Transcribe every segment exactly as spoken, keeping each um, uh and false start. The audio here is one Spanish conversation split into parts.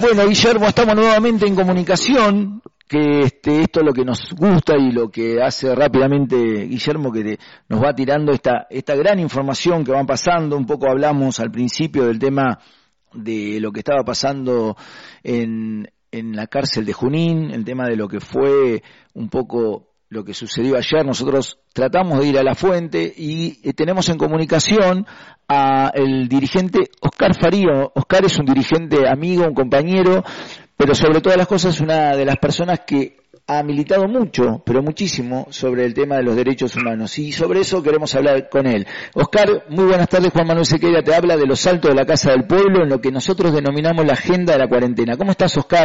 Bueno, Guillermo, estamos nuevamente en comunicación, que este, esto es lo que nos gusta y lo que hace rápidamente Guillermo, que te, nos va tirando esta, esta gran información que van pasando. Un poco hablamos al principio del tema de lo que estaba pasando en, en la cárcel de Junín, el tema de lo que fue un poco lo que sucedió ayer. Nosotros tratamos de ir a la fuente y eh, tenemos en comunicación a el dirigente Oscar Farío. Oscar es un dirigente amigo, un compañero, pero sobre todas las cosas una de las personas que ha militado mucho, pero muchísimo, sobre el tema de los derechos humanos, y sobre eso queremos hablar con él. Oscar, muy buenas tardes. Juan Manuel Sequeira te habla de los saltos de la Casa del Pueblo en lo que nosotros denominamos la agenda de la cuarentena. ¿Cómo estás, Oscar?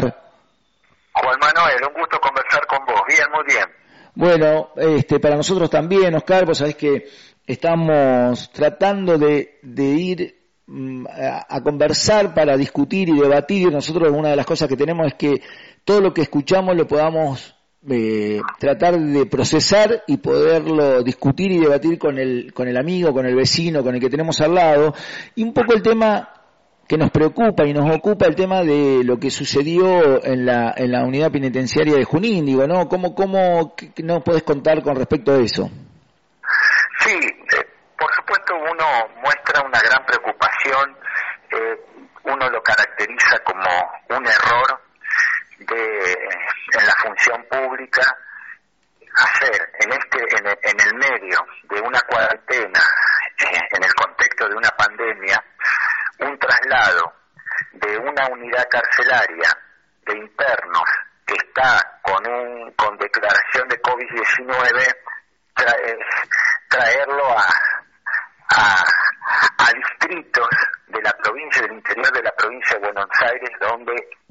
Juan Manuel, un gusto conversar con vos. Bien, muy bien. Bueno, este, para nosotros también, Oscar, vos sabés que estamos tratando de, de ir mm, a, a conversar para discutir y debatir. Nosotros una de las cosas que tenemos es que todo lo que escuchamos lo podamos eh, tratar de procesar y poderlo discutir y debatir con el, con el amigo, con el vecino, con el que tenemos al lado. Y un poco el tema que nos preocupa y nos ocupa, el tema de lo que sucedió en la en la unidad penitenciaria de Junín, digo, ¿no? ¿Cómo, cómo qué nos podés contar con respecto a eso? Sí, eh, por supuesto uno muestra una gran preocupación, eh, uno lo caracteriza como un error de en la función pública hacer en este en el, en el medio de una cuarentena, eh, en el contexto de una pandemia, un traslado de una unidad carcelaria de internos que está con un con declaración de COVID diecinueve, trae, traerlo a, a a distritos de la provincia, del interior de la provincia de Buenos Aires, donde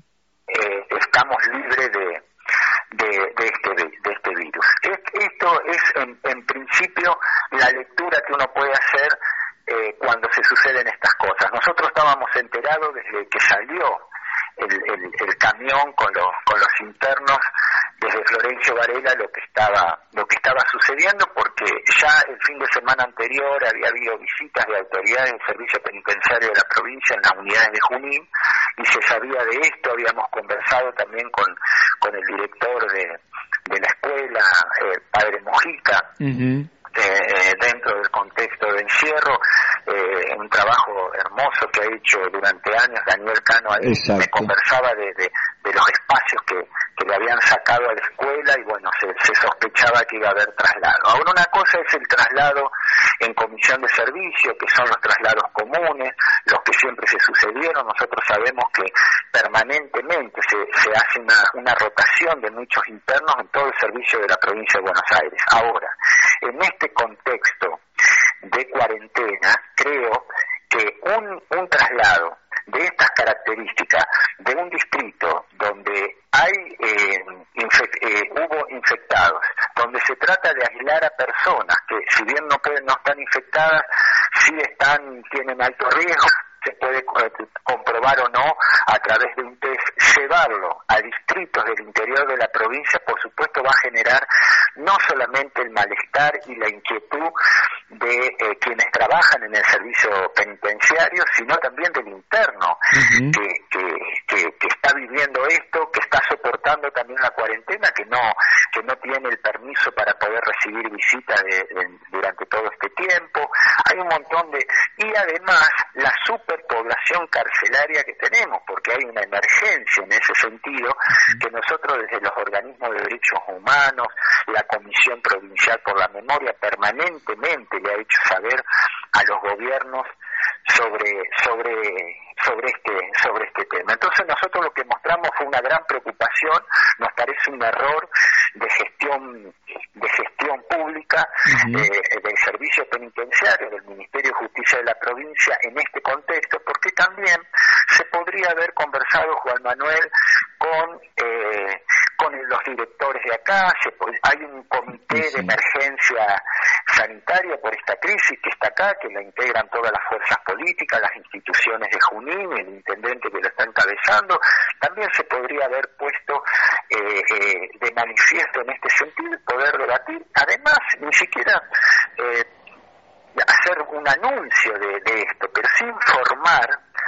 eh, estamos libres de de, de este de este virus. Esto es en, en principio la lectura que uno puede hacer Eh, cuando se suceden estas cosas. Nosotros estábamos enterados desde que salió el, el, el camión con los con los internos desde Florencio Varela lo que estaba lo que estaba sucediendo, porque ya el fin de semana anterior había habido visitas de autoridades del servicio penitenciario de la provincia en las unidades de Junín y se sabía de esto. Habíamos conversado también con con el director de de la escuela, eh, Padre Mujica. Uh-huh. Eh, dentro del contexto de encierro, eh, un trabajo hermoso que ha hecho durante años Daniel Cano. Ahí me conversaba de, de, de los espacios que, que le habían sacado a la escuela y bueno, se, se sospechaba que iba a haber traslado. Ahora, una cosa es el traslado en comisión de servicio, que son los traslados comunes, los que siempre se sucedieron. Nosotros sabemos que permanentemente se, se hace una, una rotación de muchos internos en todo el servicio de la provincia de Buenos Aires. Ahora, en este contexto de cuarentena, creo que un, un traslado de estas características de un distrito donde hay eh, infec- eh, hubo infectados, donde se trata de aislar a personas que, si bien no pueden, no están infectadas, sí están tienen alto riesgo, se puede comprobar o no a través de un test, llevarlo a distritos del interior de la provincia, por supuesto va a generar no solamente el malestar y la inquietud de eh, quienes trabajan en el servicio penitenciario, sino también del interno uh-huh. que, que, que, que está viviendo esto, que está soportando también la cuarentena, que no que no tiene el permiso para poder recibir visitas de, de, durante todo este tiempo. Hay un montón de... Y además, la superpoblación carcelaria que tenemos, porque hay una emergencia en ese sentido, que nosotros desde los organismos de derechos humanos, la Comisión Provincial por la Memoria, permanentemente le ha hecho saber a los gobiernos sobre sobre sobre este sobre este tema. Entonces nosotros lo que mostramos fue una gran preocupación, nos parece un error de gestión de gestión pública uh-huh. eh, del servicio penitenciario, del Ministerio de Justicia de la provincia en este contexto, porque también se podría haber conversado, Juan Manuel, con eh, con los directores de acá. Se, hay un comité sí. de emergencia sanitaria por esta crisis que está acá, que la integran todas las fuerzas políticas, las instituciones de Junín, el intendente que lo está encabezando. También se podría haber puesto eh, eh, de manifiesto en este sentido y poder debatir. Además, ni siquiera eh, hacer un anuncio de, de esto, pero sí informar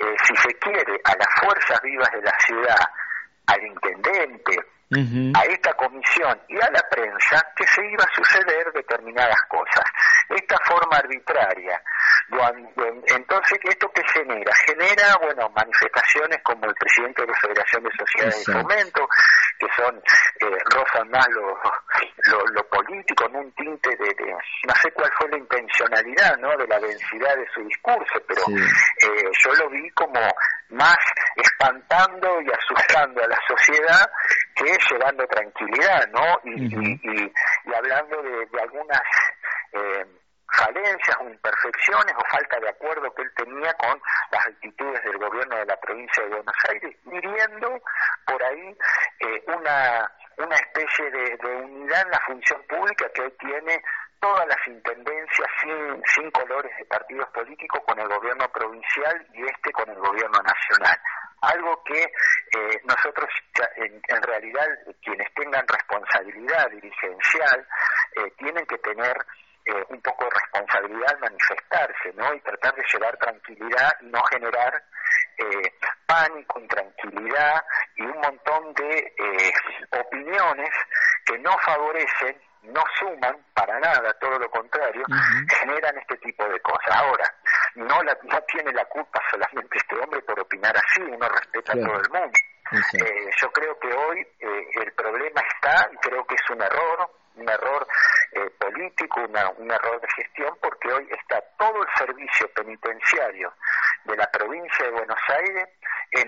eh, si se quiere, a las fuerzas vivas de la ciudad, al intendente, uh-huh. a esta comisión y a la prensa, que se iba a suceder determinadas cosas. Esta forma arbitraria, entonces, ¿esto qué genera? Genera, bueno, manifestaciones como el presidente de la Federación de Sociedades de Fomento, que son, eh, rozan más lo, lo, lo político, en un tinte de, de, no sé cuál fue la intencionalidad, ¿no?, de la densidad de su discurso, pero sí. eh, yo lo vi como más espantando y asustando a la sociedad que llevando tranquilidad, ¿no? Y, uh-huh. y, y, y hablando de, de algunas eh, falencias o imperfecciones o falta de acuerdo que él tenía con las actitudes del gobierno de la provincia de Buenos Aires, hiriendo por ahí eh, una una especie de, de unidad en la función pública que hoy tiene todas las intendencias sin, sin colores de partidos políticos con el gobierno provincial y este con el gobierno nacional. Algo que eh, nosotros, en, en realidad, quienes tengan responsabilidad dirigencial, eh, tienen que tener eh, un poco de responsabilidad al manifestarse, ¿no? Y tratar de llevar tranquilidad y no generar eh, pánico, intranquilidad y un montón de eh, opiniones que no favorecen, no suman para nada, todo lo contrario, uh-huh. generan este tipo de cosas. Ahora, no, la, no tiene la culpa solamente este hombre por opinar así, uno respeta claro. a todo el mundo. Uh-huh. Eh, yo creo que hoy eh, el problema está, y creo que es un error, un error eh, político, una, un error de gestión, porque hoy está todo el servicio penitenciario de la provincia de Buenos Aires en...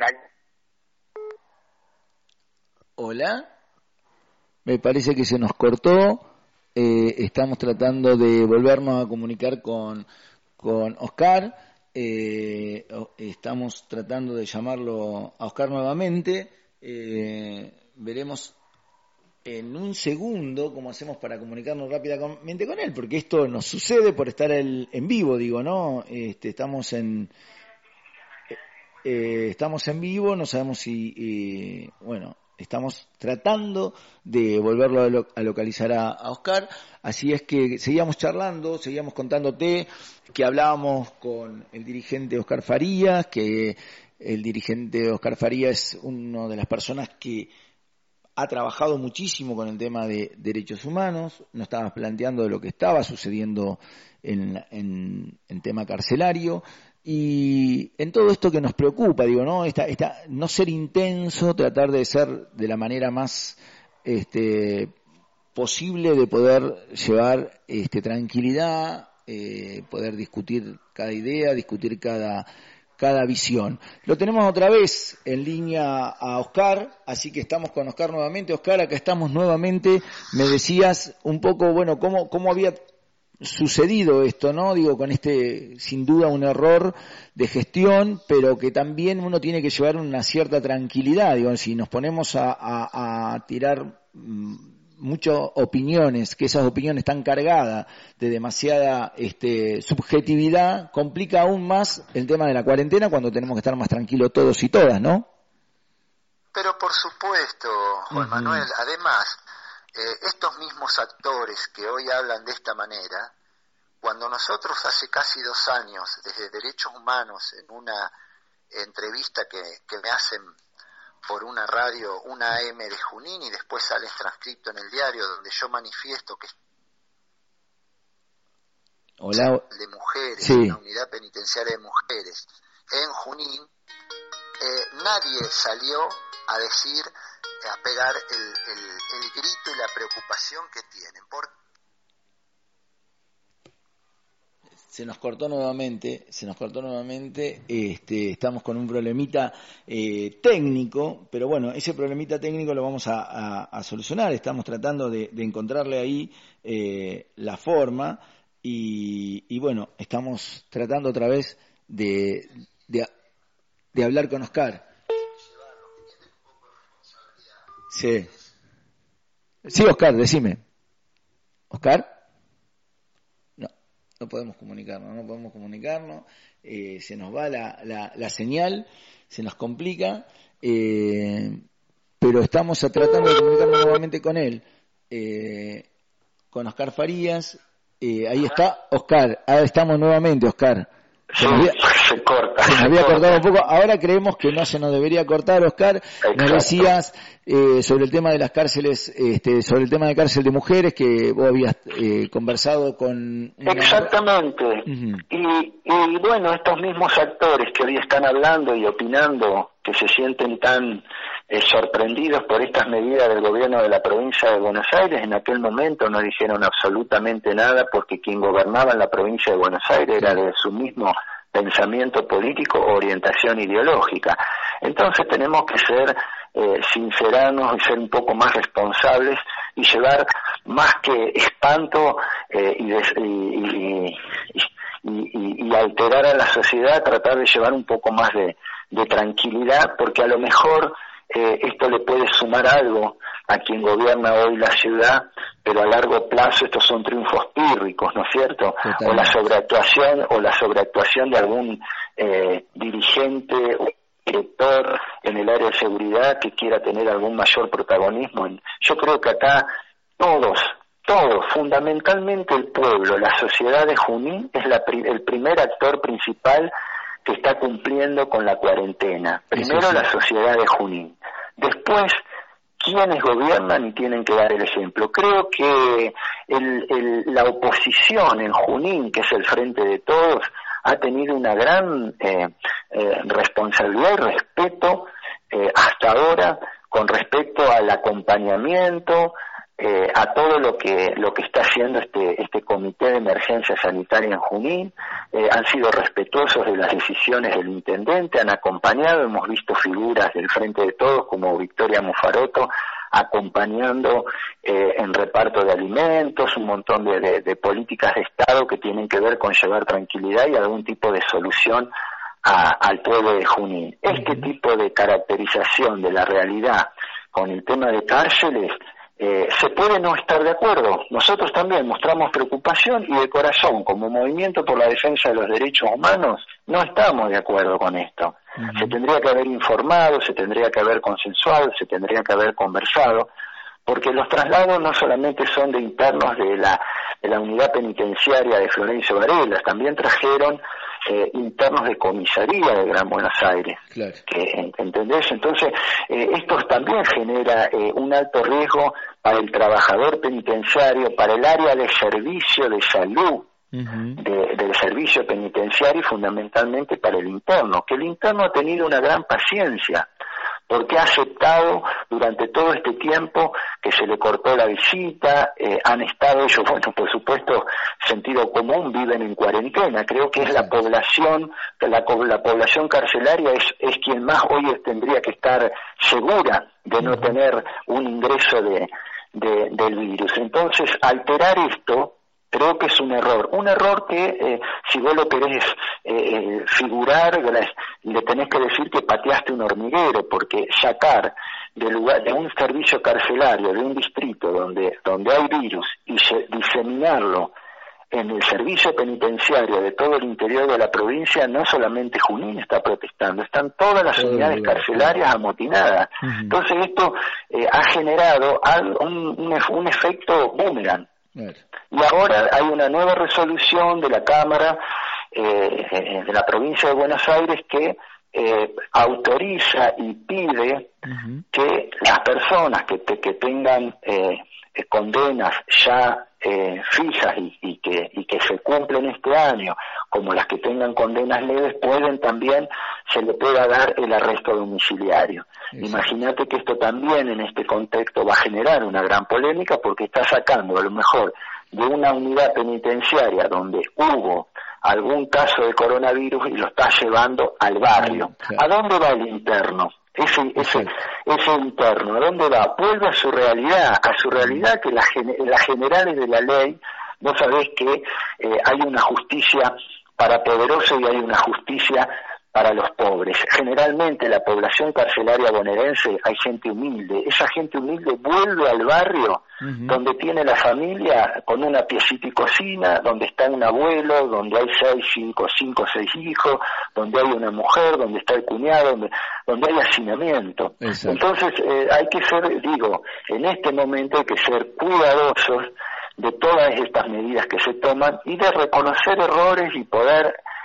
Hola. Me parece que se nos cortó, eh, estamos tratando de volvernos a comunicar con, con Oscar, eh, estamos tratando de llamarlo a Oscar nuevamente, eh, veremos en un segundo cómo hacemos para comunicarnos rápidamente con él, porque esto nos sucede por estar el, en vivo, digo, ¿no? Este, estamos en... Eh, estamos en vivo, no sabemos si, eh, bueno... Estamos tratando de volverlo a, lo, a localizar a, a Oscar, así es que seguíamos charlando, seguíamos contándote que hablábamos con el dirigente Oscar Farías, que el dirigente Oscar Farías es una de las personas que ha trabajado muchísimo con el tema de derechos humanos, nos estabas planteando de lo que estaba sucediendo en, en, en tema carcelario. Y en todo esto que nos preocupa, digo, ¿no? Esta, esta, no ser intenso, tratar de ser de la manera más este, posible de poder llevar este, tranquilidad, eh, poder discutir cada idea, discutir cada, cada visión. Lo tenemos otra vez en línea a Oscar, así que estamos con Oscar nuevamente. Oscar, acá estamos nuevamente. Me decías un poco, bueno, cómo, cómo había sucedido esto, ¿no? Digo, con este, sin duda, un error de gestión, pero que también uno tiene que llevar una cierta tranquilidad. Digo, si nos ponemos a, a, a tirar mmm, muchas opiniones, que esas opiniones están cargadas de demasiada este, subjetividad, complica aún más el tema de la cuarentena cuando tenemos que estar más tranquilos todos y todas, ¿no? Pero por supuesto, Juan uh-huh. Manuel, además, Eh, estos mismos actores que hoy hablan de esta manera, cuando nosotros hace casi dos años, desde Derechos Humanos, en una entrevista que, que me hacen por una radio, una A M de Junín, y después sale transcripto en el diario, donde yo manifiesto que Hola. de mujeres, sí. una unidad penitenciaria de mujeres en Junín, eh, nadie salió a decir, a pegar el, el, el grito y la preocupación que tienen. Por... Se nos cortó nuevamente, se nos cortó nuevamente, este, estamos con un problemita eh, técnico, pero bueno, ese problemita técnico lo vamos a, a, a solucionar, estamos tratando de, de encontrarle ahí eh, la forma y, y bueno, estamos tratando otra vez de, de, de hablar con Oscar. Sí. Sí, Oscar, decime. ¿Oscar? No, no podemos comunicarnos, no podemos comunicarnos. Eh, se nos va la, la, la señal, se nos complica, eh, pero estamos tratando de comunicarnos nuevamente con él, eh, con Oscar Farías. Eh, ahí está, Oscar, ahora estamos nuevamente, Oscar. Sí, sí, se corta. Se nos se había corta. cortado un poco, ahora creemos que no se nos debería cortar, Oscar. Exacto. Nos decías eh, sobre el tema de las cárceles, este, sobre el tema de cárcel de mujeres, que vos habías eh, conversado con... Una... Exactamente. Uh-huh. y, y bueno, estos mismos actores que hoy están hablando y opinando, que se sienten tan eh, sorprendidos por estas medidas del gobierno de la provincia de Buenos Aires, en aquel momento no dijeron absolutamente nada, porque quien gobernaba en la provincia de Buenos Aires era de su mismo pensamiento político o orientación ideológica. Entonces tenemos que ser eh, sinceranos y ser un poco más responsables y llevar más que espanto eh, y, des, y, y, y, y, y alterar a la sociedad, tratar de llevar un poco más de, de tranquilidad, porque a lo mejor eh, esto le puede sumar algo a quien gobierna hoy la ciudad, pero a largo plazo estos son triunfos pírricos, ¿no es cierto? Totalmente. O la sobreactuación o la sobreactuación de algún eh, dirigente o director en el área de seguridad que quiera tener algún mayor protagonismo. Yo creo que acá todos, todos, fundamentalmente el pueblo, la sociedad de Junín es la, el primer actor principal que está cumpliendo con la cuarentena. Primero sí, sí. La sociedad de Junín. Después, quienes gobiernan y tienen que dar el ejemplo. Creo que el, el, la oposición en Junín, que es el Frente de Todos, ha tenido una gran eh, eh, responsabilidad y respeto eh, hasta ahora con respecto al acompañamiento, eh, a todo lo que lo que está haciendo este este comité de emergencia sanitaria en Junín. Eh, han sido respetuosos de las decisiones del intendente, han acompañado, hemos visto figuras del Frente de Todos como Victoria Mufaroto acompañando eh, en reparto de alimentos, un montón de, de, de políticas de Estado que tienen que ver con llevar tranquilidad y algún tipo de solución a, al pueblo de Junín. Este tipo de caracterización de la realidad con el tema de cárceles, Eh, se puede no estar de acuerdo. Nosotros también mostramos preocupación y de corazón, como movimiento por la defensa de los derechos humanos, no estamos de acuerdo con esto. Uh-huh. Se tendría que haber informado, se tendría que haber consensuado, se tendría que haber conversado, porque los traslados no solamente son de internos de la, de la unidad penitenciaria de Florencio Varela, también trajeron eh, internos de comisaría de Gran Buenos Aires. Claro. Que, ¿entendés? Entonces, eh, esto también genera eh, un alto riesgo para el trabajador penitenciario, para el área de servicio de salud, uh-huh. de, del servicio penitenciario y fundamentalmente para el interno, que el interno ha tenido una gran paciencia, porque ha aceptado durante todo este tiempo que se le cortó la visita, eh, han estado ellos, bueno, por supuesto, sentido común, viven en cuarentena. Creo que es la población, la, la población carcelaria es, es quien más hoy tendría que estar segura de no tener un ingreso de, de del virus. Entonces, alterar esto, creo que es un error, un error que eh, si vos lo querés eh, figurar, le tenés que decir que pateaste un hormiguero, porque sacar de lugar de un servicio carcelario, de un distrito donde donde hay virus, y se, diseminarlo en el servicio penitenciario de todo el interior de la provincia, no solamente Junín está protestando, están todas las unidades carcelarias amotinadas. Uh-huh. Entonces esto eh, ha generado un, un, un efecto boomerang. Y ahora hay una nueva resolución de la Cámara eh, de la provincia de Buenos Aires que eh, autoriza y pide uh-huh. que las personas que, te, que tengan eh, condenas ya eh, fijas y, y, que, y que se cumplen este año, como las que tengan condenas leves, pueden también, se le pueda dar el arresto domiciliario. Imagínate que esto también en este contexto va a generar una gran polémica, porque está sacando a lo mejor de una unidad penitenciaria donde hubo algún caso de coronavirus y lo está llevando al barrio. ¿A dónde va el interno? Ese, ese, ese interno, ¿a dónde va? Vuelve a su realidad, a su realidad que las, las generales de la ley, vos sabés que eh, hay una justicia para poderosos y hay una justicia para los pobres. Generalmente la población carcelaria bonaerense hay gente humilde. Esa gente humilde vuelve al barrio uh-huh. donde tiene la familia con una piecita y cocina, donde está un abuelo, donde hay seis, cinco, cinco, seis hijos, donde hay una mujer, donde está el cuñado, donde, donde hay hacinamiento. Exacto. Entonces eh, hay que ser, digo, en este momento hay que ser cuidadosos de todas estas medidas que se toman y de reconocer errores y poder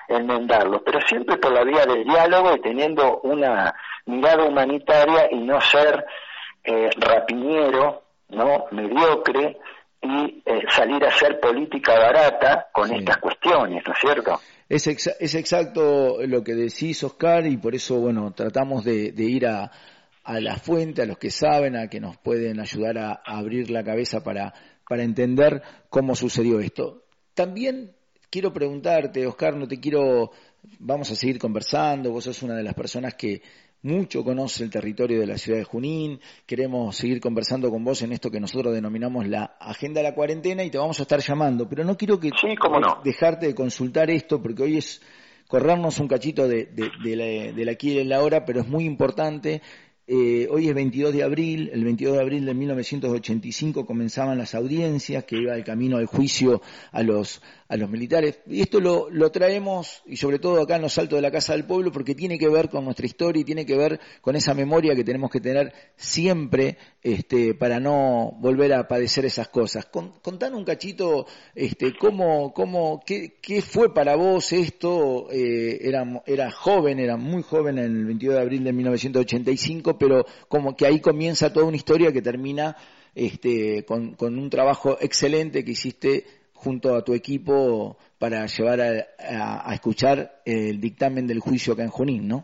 enmendarlo, pero siempre por la vía del diálogo y teniendo una mirada humanitaria y no ser eh, rapiñero, no mediocre, y eh, salir a hacer política barata con sí. estas cuestiones, ¿no es cierto? Es, exa es exacto lo que decís, Oscar, y por eso, bueno, tratamos de, de ir a, a la fuente, a los que saben, a que nos pueden ayudar a, a abrir la cabeza para, para entender cómo sucedió esto. También quiero preguntarte, Oscar, no te quiero, vamos a seguir conversando, vos sos una de las personas que mucho conoce el territorio de la ciudad de Junín, queremos seguir conversando con vos en esto que nosotros denominamos la agenda de la cuarentena y te vamos a estar llamando, pero no quiero que sí, cómo no. dejarte de consultar esto porque hoy es corrernos un cachito de, de, de, la, de la aquí y de la hora, pero es muy importante. Eh, hoy es veintidós de abril, el veintidós de abril de mil novecientos ochenta y cinco comenzaban las audiencias que iba el camino al juicio a los a los militares, y esto lo, lo traemos, y sobre todo acá en los Altos de la Casa del Pueblo, porque tiene que ver con nuestra historia y tiene que ver con esa memoria que tenemos que tener siempre este, para no volver a padecer esas cosas. Con, contanos un cachito este, cómo, cómo, qué, qué fue para vos esto, eh, era, era joven, era muy joven en el veintidós de abril de mil novecientos ochenta y cinco, pero como que ahí comienza toda una historia que termina este, con, con un trabajo excelente que hiciste junto a tu equipo para llevar a, a, a escuchar el dictamen del juicio acá en Junín, ¿no?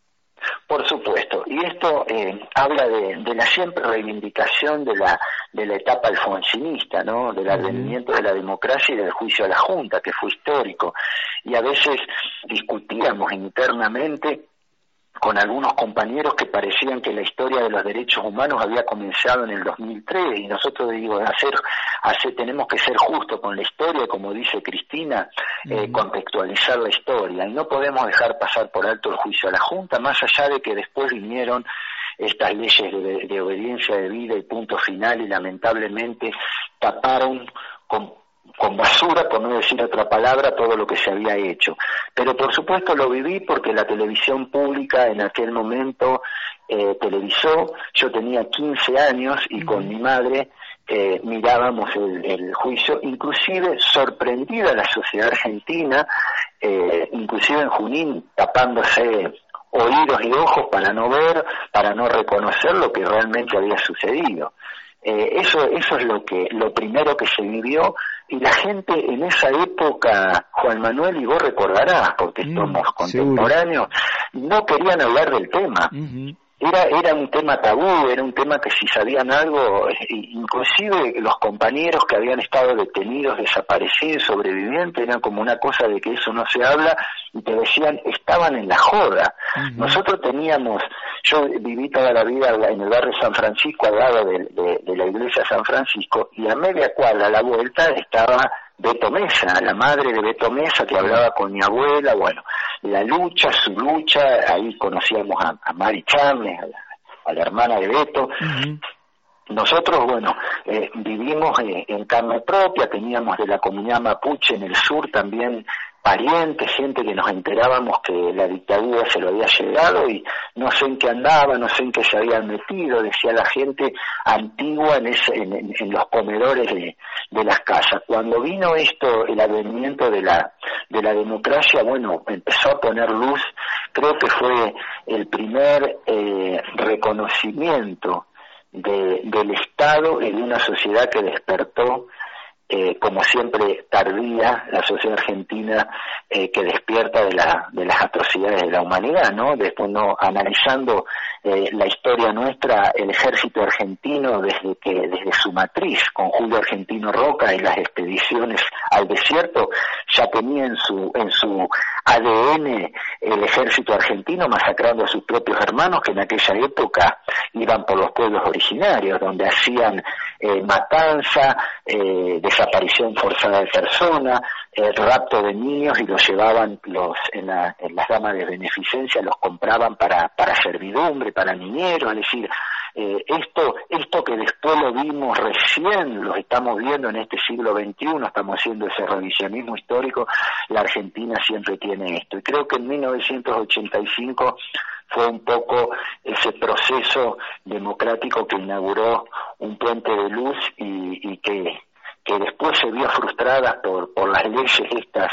Por supuesto, y esto eh, habla de, de la siempre reivindicación de la de la etapa alfonsinista, ¿no? Del advenimiento de la democracia y del juicio a la Junta, que fue histórico, y a veces discutíamos internamente con algunos compañeros que parecían que la historia de los derechos humanos había comenzado en el dos mil tres, y nosotros digo, hacer, hacer, tenemos que ser justos con la historia, como dice Cristina, eh, uh-huh. contextualizar la historia, y no podemos dejar pasar por alto el juicio a la Junta, más allá de que después vinieron estas leyes de, de obediencia debida y punto final, y lamentablemente taparon con con basura, por no decir otra palabra, todo lo que se había hecho. Pero por supuesto lo viví porque la televisión pública en aquel momento eh, televisó, yo tenía quince años y uh-huh. con mi madre eh, mirábamos el, el juicio, inclusive sorprendida la sociedad argentina, eh, inclusive en Junín tapándose oídos y ojos para no ver, para no reconocer lo que realmente había sucedido. Eh, eso eso es lo que lo primero que se vivió, y la gente en esa época, Juan Manuel, y vos recordarás porque mm, somos contemporáneos, seguro. No querían hablar del tema. Uh-huh. Era era un tema tabú, era un tema que si sabían algo, inclusive los compañeros que habían estado detenidos, desaparecidos, sobrevivientes, eran como una cosa de que eso no se habla, y te decían, estaban en la joda. Uh-huh. Nosotros teníamos, yo viví toda la vida en el barrio San Francisco, al lado de, de, de la iglesia San Francisco, y a media cuadra, a la vuelta, estaba Beto Mesa, la madre de Beto Mesa, que hablaba con mi abuela. Bueno, la lucha, su lucha, ahí conocíamos a, a Mari Chávez, a la, a la hermana de Beto. Uh-huh. Nosotros, bueno, eh, vivimos eh, en carne propia, teníamos de la comunidad mapuche en el sur también parientes, gente que nos enterábamos que la dictadura se lo había llegado, y no sé en qué andaba, no sé en qué se habían metido, decía la gente antigua en, ese, en, en, en los comedores de, de las casas. Cuando vino esto, el advenimiento de la de la democracia, bueno, empezó a poner luz, creo que fue el primer eh, reconocimiento de, del Estado y de una sociedad que despertó, eh, como siempre tardía, la sociedad argentina eh, que despierta de la de las atrocidades de la humanidad, ¿no? Después, no analizando eh, la historia nuestra, el ejército argentino desde que desde su matriz con Julio Argentino Roca y las expediciones al desierto ya tenía en su en su A D N el ejército argentino masacrando a sus propios hermanos, que en aquella época iban por los pueblos originarios, donde hacían eh, matanza, eh, desaparición forzada de personas, eh, rapto de niños, y los llevaban los en, la, en las damas de beneficencia, los compraban para para servidumbre, para niñeros. Es decir, eh, esto esto que después lo vimos recién, lo estamos viendo en este siglo veintiuno, estamos haciendo ese revisionismo histórico. La Argentina siempre tiene esto, y creo que en mil novecientos ochenta y cinco fue un poco ese proceso democrático que inauguró un puente de luz, y, y que que después se vio frustrada por por las leyes estas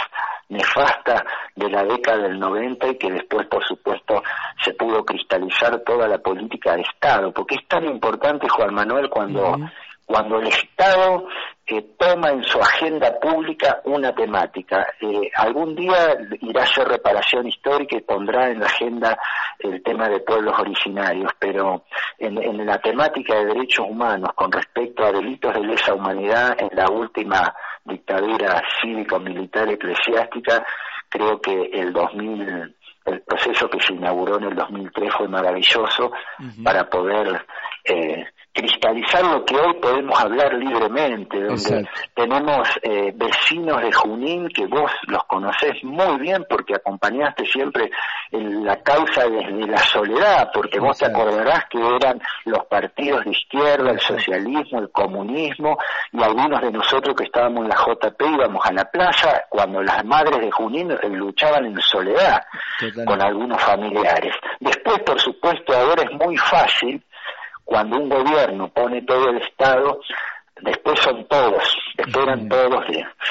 nefasta de la década del noventa y que después, por supuesto, se pudo cristalizar toda la política de Estado, porque es tan importante, Juan Manuel, cuando, uh-huh. cuando el Estado eh, toma en su agenda pública una temática. Eh, algún día irá a hacer reparación histórica y pondrá en la agenda el tema de pueblos originarios, pero en, en la temática de derechos humanos con respecto a delitos de lesa humanidad en la última dictadura cívico-militar eclesiástica, creo que el dos mil, el proceso que se inauguró en el dos mil tres fue maravilloso uh-huh. para poder eh, cristalizar lo que hoy podemos hablar libremente, donde Exacto. tenemos eh, vecinos de Junín que vos los conocés muy bien porque acompañaste siempre en la causa desde la soledad, porque Exacto. vos te acordarás que eran los partidos de izquierda, el socialismo, el comunismo, y algunos de nosotros que estábamos en la J P íbamos a la plaza cuando las madres de Junín luchaban en soledad Totalmente. Con algunos familiares. Después, por supuesto, ahora es muy fácil cuando un gobierno pone todo el Estado, después son todos, después eran uh-huh. todos,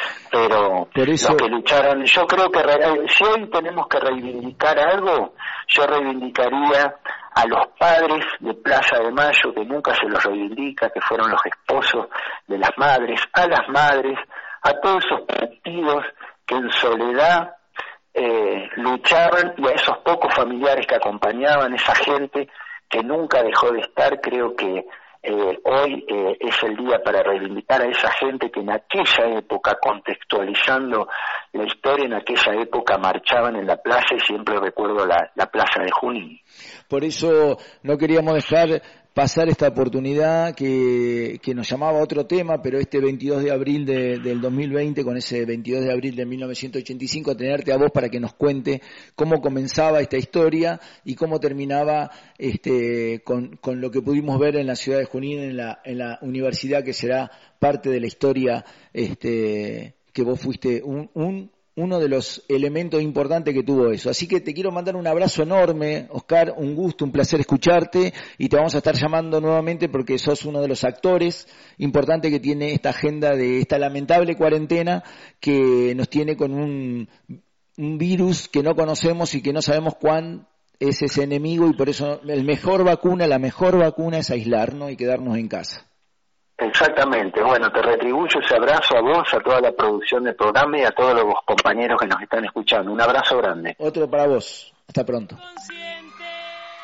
pero eso... los que lucharon, yo creo que si hoy tenemos que reivindicar algo, yo reivindicaría a los padres de Plaza de Mayo, que nunca se los reivindica, que fueron los esposos de las madres, a las madres, a todos esos partidos que en soledad eh, luchaban, y a esos pocos familiares que acompañaban, esa gente que nunca dejó de estar. Creo que eh, hoy eh, es el día para reivindicar a esa gente que en aquella época, contextualizando la historia, en aquella época marchaban en la plaza, y siempre recuerdo la, la plaza de Junín. Por eso no queríamos dejar pasar esta oportunidad que, que nos llamaba a otro tema, pero este veintidós de abril de, del dos mil veinte, con ese veintidós de abril de mil novecientos ochenta y cinco, tenerte a vos para que nos cuente cómo comenzaba esta historia y cómo terminaba este con, con lo que pudimos ver en la ciudad de Junín, en la, en la universidad, que será parte de la historia este que vos fuiste un, un uno de los elementos importantes que tuvo eso. Así que te quiero mandar un abrazo enorme, Oscar, un gusto, un placer escucharte, y te vamos a estar llamando nuevamente porque sos uno de los actores importantes que tiene esta agenda de esta lamentable cuarentena que nos tiene con un, un virus que no conocemos y que no sabemos cuán es ese enemigo, y por eso el mejor vacuna, la mejor vacuna es aislarnos y quedarnos en casa. Exactamente, bueno, te retribuyo ese abrazo a vos, a toda la producción del programa y a todos los compañeros que nos están escuchando. Un abrazo grande. Otro para vos, hasta pronto.